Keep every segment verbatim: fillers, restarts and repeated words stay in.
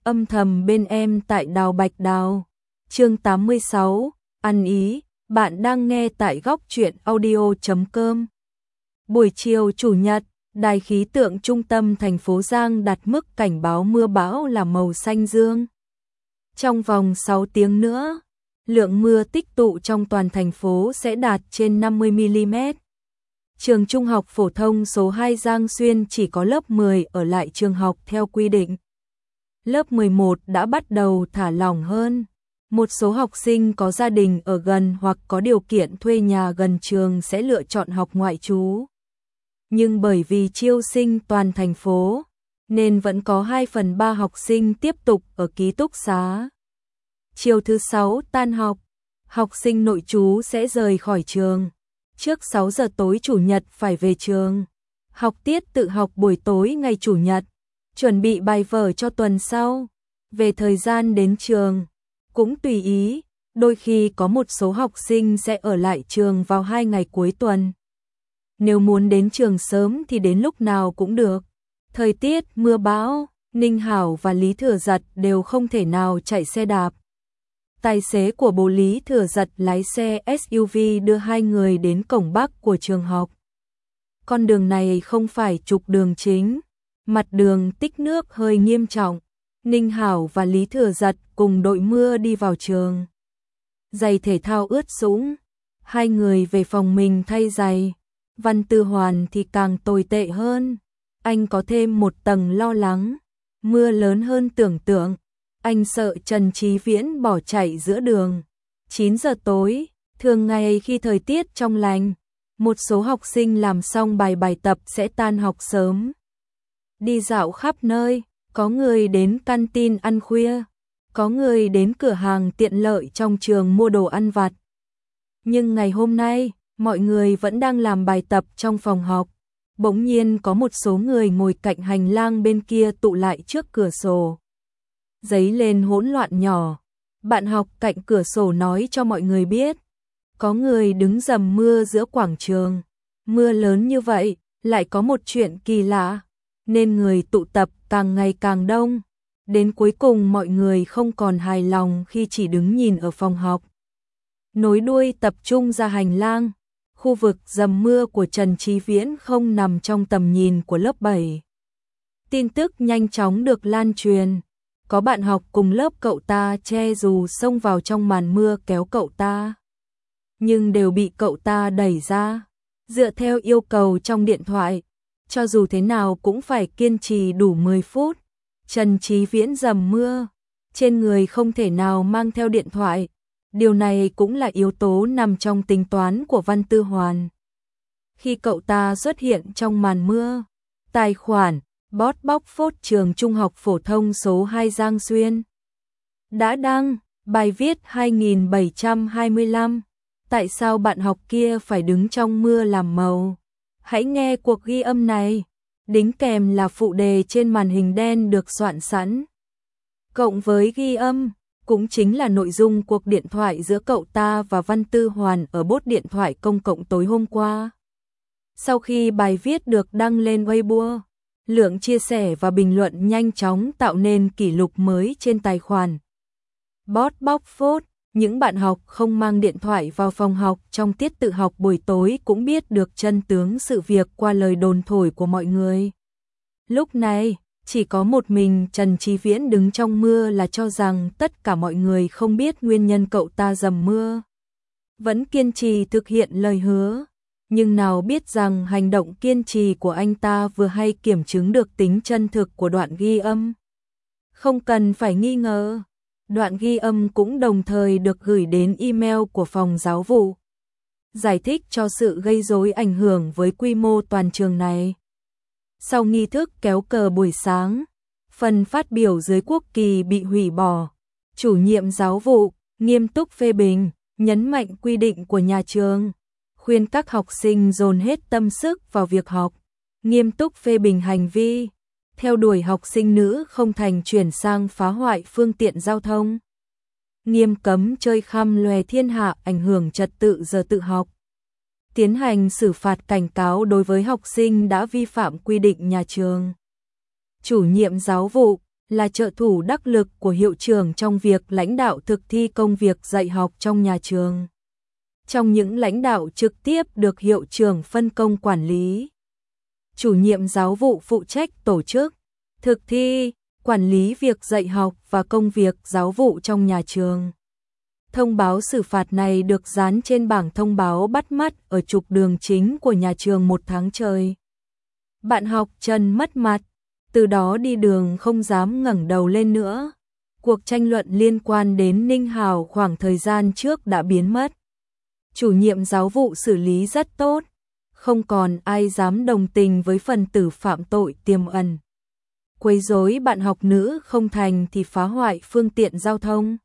Âm thầm bên em tại Đào Bạch Đào. Chương tám mươi sáu, ăn ý, bạn đang nghe tại góc truyện audio chấm com. Buổi chiều Chủ nhật, Đài khí tượng trung tâm thành phố Giang đặt mức cảnh báo mưa bão là màu xanh dương. Trong vòng sáu tiếng nữa, lượng mưa tích tụ trong toàn thành phố sẽ đạt trên năm mươi mi-li-mét. Trường Trung học phổ thông số hai Giang Xuyên chỉ có lớp mười ở lại trường học theo quy định. Lớp mười một đã bắt đầu thả lỏng hơn. Một số học sinh có gia đình ở gần hoặc có điều kiện thuê nhà gần trường sẽ lựa chọn học ngoại trú. Nhưng bởi vì chiêu sinh toàn thành phố, nên vẫn có hai phần ba học sinh tiếp tục ở ký túc xá. Chiều thứ sáu tan học, học sinh nội trú sẽ rời khỏi trường. Trước sáu giờ tối Chủ nhật phải về trường. Học tiết tự học buổi tối ngày Chủ nhật. Chuẩn bị bài vở cho tuần sau. Về thời gian đến trường, cũng tùy ý, đôi khi có một số học sinh sẽ ở lại trường vào hai ngày cuối tuần. Nếu muốn đến trường sớm thì đến lúc nào cũng được. Thời tiết mưa bão, Ninh Hảo và Lý Thừa Giật đều không thể nào chạy xe đạp. Tài xế của bố Lý Thừa Giật lái xe ét u vê đưa hai người đến cổng Bắc của trường học. Con đường này không phải trục đường chính, mặt đường tích nước hơi nghiêm trọng. Ninh Hảo và Lý Thừa Giật cùng đội mưa đi vào trường. Giày thể thao ướt sũng, hai người về phòng mình thay giày. Văn Tư Hoàn thì càng tồi tệ hơn, anh có thêm một tầng lo lắng. Mưa lớn hơn tưởng tượng, anh sợ Trần Chí Viễn bỏ chạy giữa đường. chín giờ tối, thường ngày khi thời tiết trong lành, một số học sinh làm xong bài bài tập sẽ tan học sớm. Đi dạo khắp nơi, có người đến canteen ăn khuya, có người đến cửa hàng tiện lợi trong trường mua đồ ăn vặt. Nhưng ngày hôm nay, mọi người vẫn đang làm bài tập trong phòng học. Bỗng nhiên có một số người ngồi cạnh hành lang bên kia tụ lại trước cửa sổ. Dấy lên hỗn loạn nhỏ. Bạn học cạnh cửa sổ nói cho mọi người biết. Có người đứng dầm mưa giữa quảng trường. Mưa lớn như vậy, lại có một chuyện kỳ lạ. Nên người tụ tập càng ngày càng đông. Đến cuối cùng mọi người không còn hài lòng khi chỉ đứng nhìn ở phòng học. Nối đuôi tập trung ra hành lang. Khu vực dầm mưa của Trần Chí Viễn không nằm trong tầm nhìn của lớp bảy. Tin tức nhanh chóng được lan truyền. Có bạn học cùng lớp cậu ta che dù xông vào trong màn mưa kéo cậu ta. Nhưng đều bị cậu ta đẩy ra. Dựa theo yêu cầu trong điện thoại, cho dù thế nào cũng phải kiên trì đủ mười phút. Trần Chí Viễn dầm mưa, trên người không thể nào mang theo điện thoại. Điều này cũng là yếu tố nằm trong tính toán của Văn Tư Hoàn. Khi cậu ta xuất hiện trong màn mưa, tài khoản bot bóc phốt trường Trung học phổ thông số hai Giang Xuyên đã đăng bài viết hai nghìn bảy trăm hai mươi lăm. Tại sao bạn học kia phải đứng trong mưa làm màu? Hãy nghe cuộc ghi âm này. Đính kèm là phụ đề trên màn hình đen được soạn sẵn. Cộng với ghi âm, cũng chính là nội dung cuộc điện thoại giữa cậu ta và Văn Tư Hoàn ở bốt điện thoại công cộng tối hôm qua. Sau khi bài viết được đăng lên Weibo, lượng chia sẻ và bình luận nhanh chóng tạo nên kỷ lục mới trên tài khoản bot bóc phốt. Những bạn học không mang điện thoại vào phòng học trong tiết tự học buổi tối cũng biết được chân tướng sự việc qua lời đồn thổi của mọi người. Lúc này, chỉ có một mình Trần Chí Viễn đứng trong mưa là cho rằng tất cả mọi người không biết nguyên nhân cậu ta dầm mưa. Vẫn kiên trì thực hiện lời hứa, nhưng nào biết rằng hành động kiên trì của anh ta vừa hay kiểm chứng được tính chân thực của đoạn ghi âm. Không cần phải nghi ngờ, đoạn ghi âm cũng đồng thời được gửi đến email của phòng giáo vụ, giải thích cho sự gây rối ảnh hưởng với quy mô toàn trường này. Sau nghi thức kéo cờ buổi sáng, phần phát biểu dưới quốc kỳ bị hủy bỏ. Chủ nhiệm giáo vụ nghiêm túc phê bình, nhấn mạnh quy định của nhà trường, khuyên các học sinh dồn hết tâm sức vào việc học, nghiêm túc phê bình hành vi theo đuổi học sinh nữ không thành chuyển sang phá hoại phương tiện giao thông, nghiêm cấm chơi khăm lòe thiên hạ ảnh hưởng trật tự giờ tự học, tiến hành xử phạt cảnh cáo đối với học sinh đã vi phạm quy định nhà trường. Chủ nhiệm giáo vụ là trợ thủ đắc lực của hiệu trưởng trong việc lãnh đạo thực thi công việc dạy học trong nhà trường. Trong những lãnh đạo trực tiếp được hiệu trưởng phân công quản lý, chủ nhiệm giáo vụ phụ trách tổ chức, thực thi, quản lý việc dạy học và công việc giáo vụ trong nhà trường. Thông báo xử phạt này được dán trên bảng thông báo bắt mắt ở trục đường chính của nhà trường một tháng trời. Bạn học Trần mất mặt, từ đó đi đường không dám ngẩng đầu lên nữa. Cuộc tranh luận liên quan đến Ninh Hào khoảng thời gian trước đã biến mất. Chủ nhiệm giáo vụ xử lý rất tốt, không còn ai dám đồng tình với phần tử phạm tội tiềm ẩn. Quấy rối bạn học nữ không thành thì phá hoại phương tiện giao thông.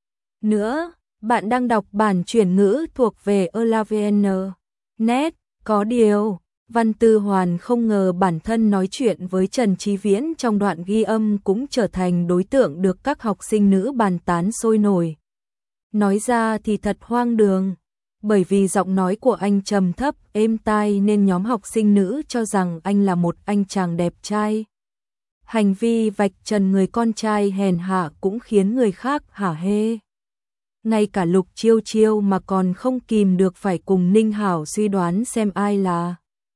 Nữa, bạn đang đọc bản chuyển ngữ thuộc về elavn chấm net, có điều, Văn Tư Hoàn không ngờ bản thân nói chuyện với Trần Chí Viễn trong đoạn ghi âm cũng trở thành đối tượng được các học sinh nữ bàn tán sôi nổi. Nói ra thì thật hoang đường, bởi vì giọng nói của anh trầm thấp, êm tai nên nhóm học sinh nữ cho rằng anh là một anh chàng đẹp trai. Hành vi vạch trần người con trai hèn hạ cũng khiến người khác hả hê. Ngay cả Lục Chiêu Chiêu mà còn không kìm được phải cùng Ninh Hảo suy đoán xem ai là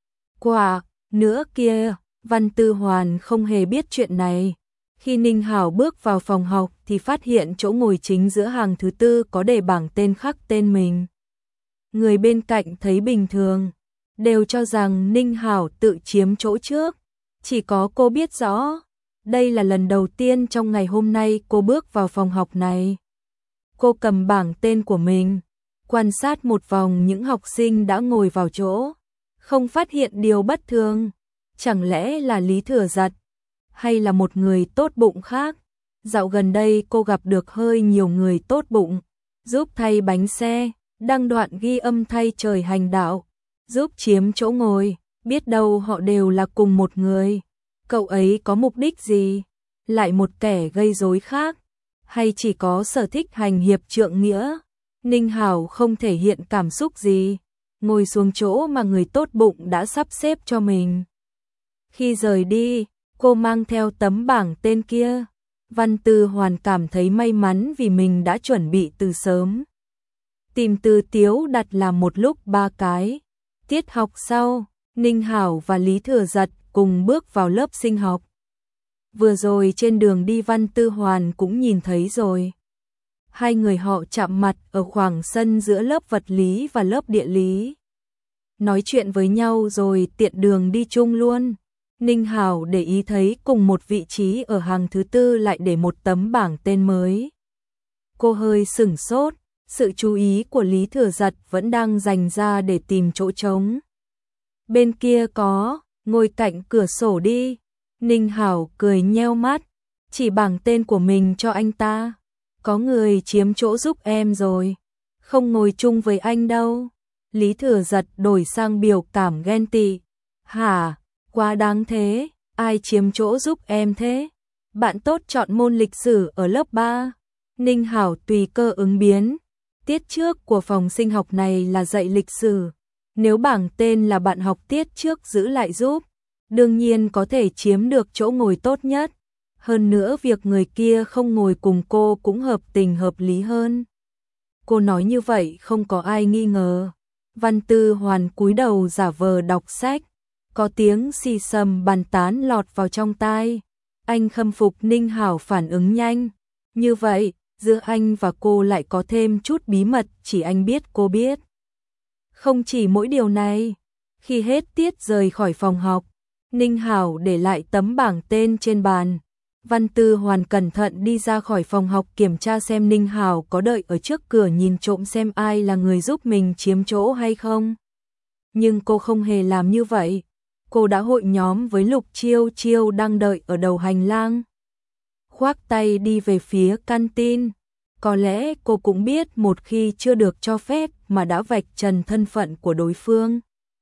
quả nữa kia. Văn Tư Hoàn không hề biết chuyện này. Khi Ninh Hảo bước vào phòng học thì phát hiện chỗ ngồi chính giữa hàng thứ tư có đề bảng tên khắc tên mình. Người bên cạnh thấy bình thường, đều cho rằng Ninh Hảo tự chiếm chỗ trước. Chỉ có cô biết rõ, đây là lần đầu tiên trong ngày hôm nay cô bước vào phòng học này. Cô cầm bảng tên của mình, quan sát một vòng những học sinh đã ngồi vào chỗ, không phát hiện điều bất thường. Chẳng lẽ là Lý Thừa Giật, hay là một người tốt bụng khác? Dạo gần đây cô gặp được hơi nhiều người tốt bụng, giúp thay bánh xe, đăng đoạn ghi âm thay trời hành đạo, giúp chiếm chỗ ngồi, biết đâu họ đều là cùng một người. Cậu ấy có mục đích gì? Lại một kẻ gây rối khác? Hay chỉ có sở thích hành hiệp trượng nghĩa? Ninh Hảo không thể hiện cảm xúc gì, ngồi xuống chỗ mà người tốt bụng đã sắp xếp cho mình. Khi rời đi, cô mang theo tấm bảng tên kia. Văn Tư Hoàn cảm thấy may mắn vì mình đã chuẩn bị từ sớm. Tìm từ Tiếu đặt làm một lúc ba cái. Tiết học sau, Ninh Hảo và Lý Thừa Giật cùng bước vào lớp sinh học. Vừa rồi trên đường đi Văn Tư Hoàn cũng nhìn thấy rồi. Hai người họ chạm mặt ở khoảng sân giữa lớp vật lý và lớp địa lý. Nói chuyện với nhau rồi tiện đường đi chung luôn. Ninh Hảo để ý thấy cùng một vị trí ở hàng thứ tư lại để một tấm bảng tên mới. Cô hơi sửng sốt, sự chú ý của Lý Thừa Giật vẫn đang dành ra để tìm chỗ trống. Bên kia có, ngồi cạnh cửa sổ đi. Ninh Hảo cười nheo mắt, chỉ bảng tên của mình cho anh ta. Có người chiếm chỗ giúp em rồi, không ngồi chung với anh đâu. Lý Thừa Giật đổi sang biểu cảm ghen tị. Hả, quá đáng thế, ai chiếm chỗ giúp em thế? Bạn tốt chọn môn lịch sử ở lớp ba. Ninh Hảo tùy cơ ứng biến. Tiết trước của phòng sinh học này là dạy lịch sử. Nếu bảng tên là bạn học tiết trước giữ lại giúp, đương nhiên có thể chiếm được chỗ ngồi tốt nhất. Hơn nữa việc người kia không ngồi cùng cô cũng hợp tình hợp lý hơn. Cô nói như vậy không có ai nghi ngờ. Văn Tư Hoàn cúi đầu giả vờ đọc sách. Có tiếng xì xầm bàn tán lọt vào trong tai. Anh khâm phục Ninh Hảo phản ứng nhanh. Như vậy, giữa anh và cô lại có thêm chút bí mật chỉ anh biết cô biết. Không chỉ mỗi điều này, khi hết tiết rời khỏi phòng học, Ninh Hảo để lại tấm bảng tên trên bàn. Văn Tư Hoàn cẩn thận đi ra khỏi phòng học kiểm tra xem Ninh Hảo có đợi ở trước cửa nhìn trộm xem ai là người giúp mình chiếm chỗ hay không. Nhưng cô không hề làm như vậy. Cô đã hội nhóm với Lục Chiêu Chiêu đang đợi ở đầu hành lang. Khoác tay đi về phía canteen. Có lẽ cô cũng biết một khi chưa được cho phép mà đã vạch trần thân phận của đối phương.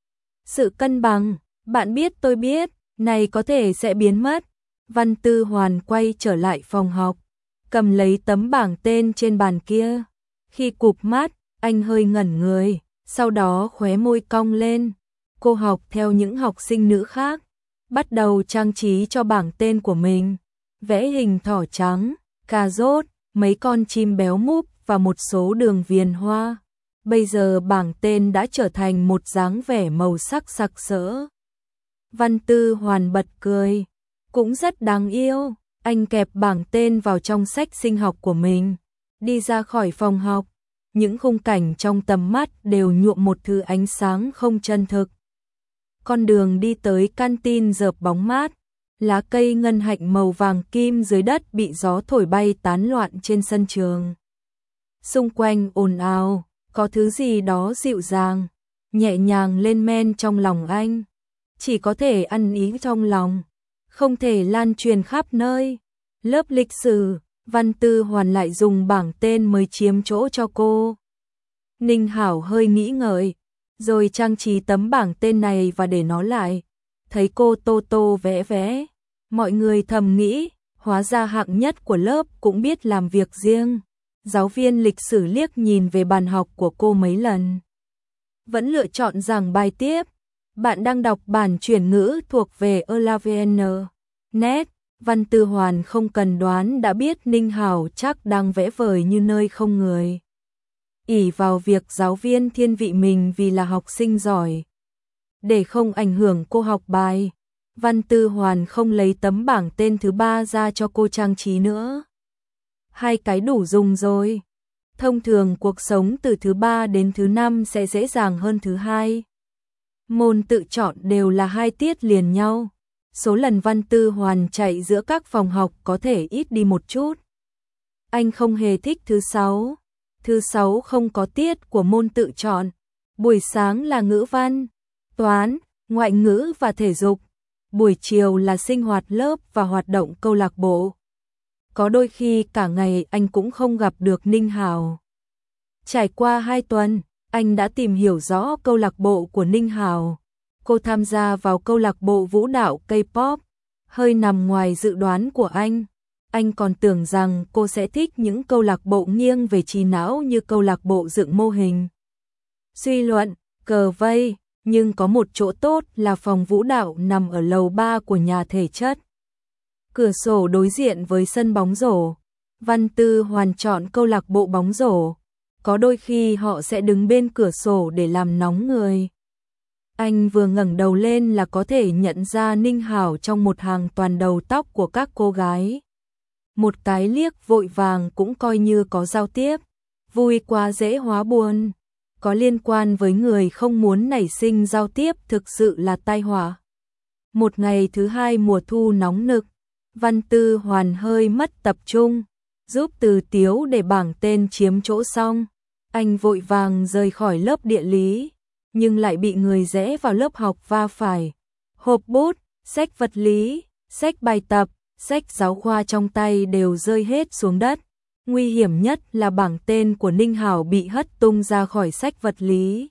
Sự cân bằng, bạn biết tôi biết, này có thể sẽ biến mất. Văn Tư Hoàn quay trở lại phòng học, cầm lấy tấm bảng tên trên bàn kia. Khi cụp mắt, anh hơi ngẩn người, sau đó khóe môi cong lên. Cô học theo những học sinh nữ khác, bắt đầu trang trí cho bảng tên của mình. vẽ hình thỏ trắng, cà rốt, mấy con chim béo múp và một số đường viền hoa. Bây giờ bảng tên đã trở thành một dáng vẻ màu sắc sặc sỡ. Văn Tư Hoàn bật cười, cũng rất đáng yêu. Anh kẹp bảng tên vào trong sách sinh học của mình, đi ra khỏi phòng học. Những khung cảnh trong tầm mắt đều nhuộm một thứ ánh sáng không chân thực. Con đường đi tới canteen rợp bóng mát, lá cây ngân hạnh màu vàng kim dưới đất bị gió thổi bay tán loạn trên sân trường. Xung quanh ồn ào, có thứ gì đó dịu dàng, nhẹ nhàng lên men trong lòng anh. Chỉ có thể ăn ý trong lòng, không thể lan truyền khắp nơi. Lớp lịch sử, Văn Tư Hoàn lại dùng bảng tên mới chiếm chỗ cho cô. Ninh Hảo hơi nghĩ ngợi, rồi trang trí tấm bảng tên này và để nó lại. Thấy cô tô tô vẽ vẽ, mọi người thầm nghĩ, hóa ra hạng nhất của lớp cũng biết làm việc riêng. Giáo viên lịch sử liếc nhìn về bàn học của cô mấy lần, vẫn lựa chọn giảng bài tiếp. Bạn đang đọc bản chuyển ngữ thuộc về Elavn net. Văn Tư Hoàn không cần đoán đã biết Ninh Hảo chắc đang vẽ vời như nơi không người. Ỷ vào việc giáo viên thiên vị mình vì là học sinh giỏi. Để không ảnh hưởng cô học bài, Văn Tư Hoàn không lấy tấm bảng tên thứ ba ra cho cô trang trí nữa. Hai cái đủ dùng rồi. Thông thường cuộc sống từ thứ ba đến thứ năm sẽ dễ dàng hơn thứ hai. Môn tự chọn đều là hai tiết liền nhau. Số lần Văn Tư Hoàn chạy giữa các phòng học có thể ít đi một chút. Anh không hề thích thứ sáu. Thứ sáu không có tiết của môn tự chọn. Buổi sáng là ngữ văn, toán, ngoại ngữ và thể dục. Buổi chiều là sinh hoạt lớp và hoạt động câu lạc bộ. Có đôi khi cả ngày anh cũng không gặp được Ninh Hảo. Trải qua hai tuần, anh đã tìm hiểu rõ câu lạc bộ của Ninh Hảo. Cô tham gia vào câu lạc bộ vũ đạo K-pop, hơi nằm ngoài dự đoán của anh. Anh còn tưởng rằng cô sẽ thích những câu lạc bộ nghiêng về trí não như câu lạc bộ dựng mô hình, suy luận, cờ vây, nhưng có một chỗ tốt là phòng vũ đạo nằm ở lầu ba của nhà thể chất. Cửa sổ đối diện với sân bóng rổ. Văn Tư Hoàn chọn câu lạc bộ bóng rổ. Có đôi khi họ sẽ đứng bên cửa sổ để làm nóng người. Anh vừa ngẩng đầu lên là có thể nhận ra Ninh Hảo trong một hàng toàn đầu tóc của các cô gái. Một cái liếc vội vàng cũng coi như có giao tiếp. Vui quá dễ hóa buồn. Có liên quan với người không muốn nảy sinh giao tiếp thực sự là tai họa. Một ngày thứ hai mùa thu nóng nực, Văn Tư Hoàn hơi mất tập trung, giúp Từ Tiếu để bảng tên chiếm chỗ xong. Anh vội vàng rời khỏi lớp địa lý, nhưng lại bị người rẽ vào lớp học va phải. Hộp bút, sách vật lý, sách bài tập, sách giáo khoa trong tay đều rơi hết xuống đất. Nguy hiểm nhất là bảng tên của Ninh Hảo bị hất tung ra khỏi sách vật lý.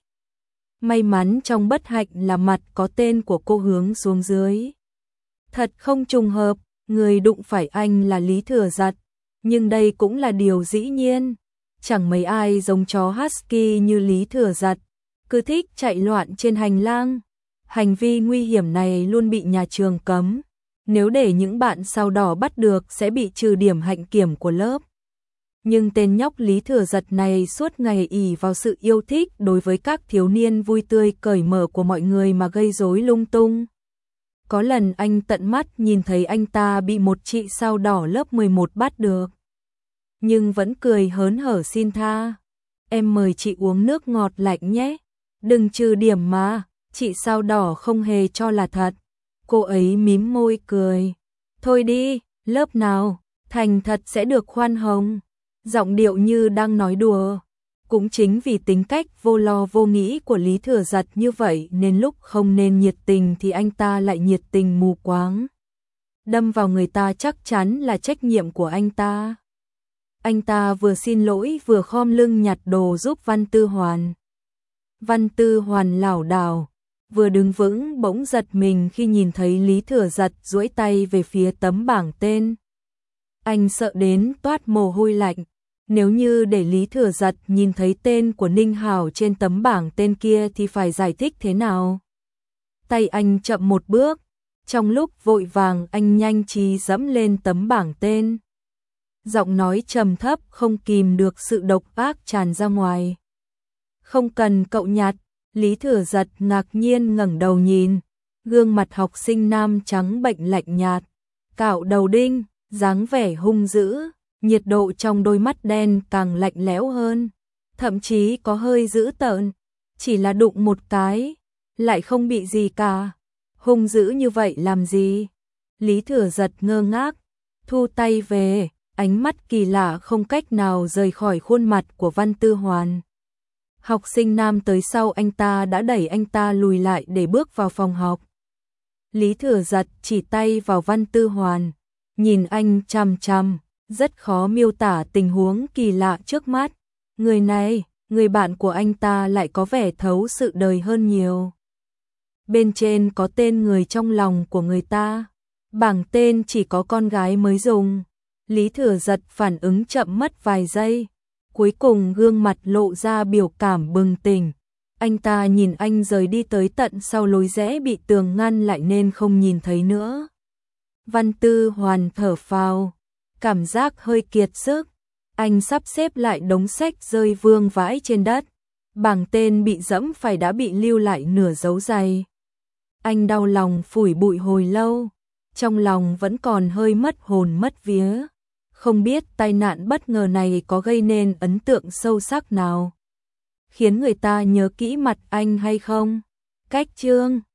May mắn trong bất hạnh là mặt có tên của cô hướng xuống dưới. Thật không trùng hợp, người đụng phải anh là Lý Thừa Giật, nhưng đây cũng là điều dĩ nhiên. Chẳng mấy ai giống chó husky như Lý Thừa Giật, cứ thích chạy loạn trên hành lang. Hành vi nguy hiểm này luôn bị nhà trường cấm. Nếu để những bạn sao đỏ bắt được sẽ bị trừ điểm hạnh kiểm của lớp. Nhưng tên nhóc Lý Thừa Giật này suốt ngày ỷ vào sự yêu thích đối với các thiếu niên vui tươi cởi mở của mọi người mà gây rối lung tung. Có lần anh tận mắt nhìn thấy anh ta bị một chị sao đỏ lớp mười một bắt được. Nhưng vẫn cười hớn hở xin tha. Em mời chị uống nước ngọt lạnh nhé. Đừng trừ điểm mà, chị sao đỏ không hề cho là thật. Cô ấy mím môi cười. Thôi đi, lớp nào, thành thật sẽ được khoan hồng. Giọng điệu như đang nói đùa. Cũng chính vì tính cách vô lo vô nghĩ của Lý Thừa Giật như vậy nên lúc không nên nhiệt tình thì anh ta lại nhiệt tình mù quáng. Đâm vào người ta chắc chắn là trách nhiệm của anh ta. Anh ta vừa xin lỗi vừa khom lưng nhặt đồ giúp Văn Tư Hoàn. Văn Tư Hoàn lảo đảo, vừa đứng vững bỗng giật mình khi nhìn thấy Lý Thừa Giật duỗi tay về phía tấm bảng tên. Anh sợ đến toát mồ hôi lạnh. Nếu như để Lý Thừa Giật nhìn thấy tên của Ninh Hảo trên tấm bảng tên kia thì phải giải thích thế nào? Tay anh chậm một bước, Trong lúc vội vàng anh nhanh trí dẫm lên tấm bảng tên. Giọng nói trầm thấp không kìm được sự độc ác tràn ra ngoài. Không cần cậu nhặt, Lý Thừa Giật ngạc nhiên ngẩng đầu nhìn, gương mặt học sinh nam trắng bệnh lạnh nhạt, cạo đầu đinh, dáng vẻ hung dữ, nhiệt độ trong đôi mắt đen càng lạnh lẽo hơn, thậm chí có hơi dữ tợn, chỉ là đụng một cái, lại không bị gì cả. Hung dữ như vậy làm gì? Lý Thừa Giật ngơ ngác, thu tay về, ánh mắt kỳ lạ không cách nào rời khỏi khuôn mặt của Văn Tư Hoàn. Học sinh nam tới sau anh ta đã đẩy anh ta lùi lại để bước vào phòng học. Lý Thừa Giật chỉ tay vào Văn Tư Hoàn, nhìn anh chằm chằm, rất khó miêu tả tình huống kỳ lạ trước mắt. Người này, người bạn của anh ta lại có vẻ thấu sự đời hơn nhiều. Bên trên có tên người trong lòng của người ta, bảng tên chỉ có con gái mới dùng. Lý Thừa Giật phản ứng chậm mất vài giây, cuối cùng gương mặt lộ ra biểu cảm bừng tỉnh. Anh ta nhìn anh rời đi tới tận sau lối rẽ bị tường ngăn lại nên không nhìn thấy nữa. Văn Tư Hoàn thở phào, cảm giác hơi kiệt sức. Anh sắp xếp lại đống sách rơi vương vãi trên đất. Bảng tên bị dẫm phải đã bị lưu lại nửa dấu giày. Anh đau lòng phủi bụi hồi lâu, trong lòng vẫn còn hơi mất hồn mất vía. Không biết tai nạn bất ngờ này có gây nên ấn tượng sâu sắc nào, khiến người ta nhớ kỹ mặt anh hay không. Cách chương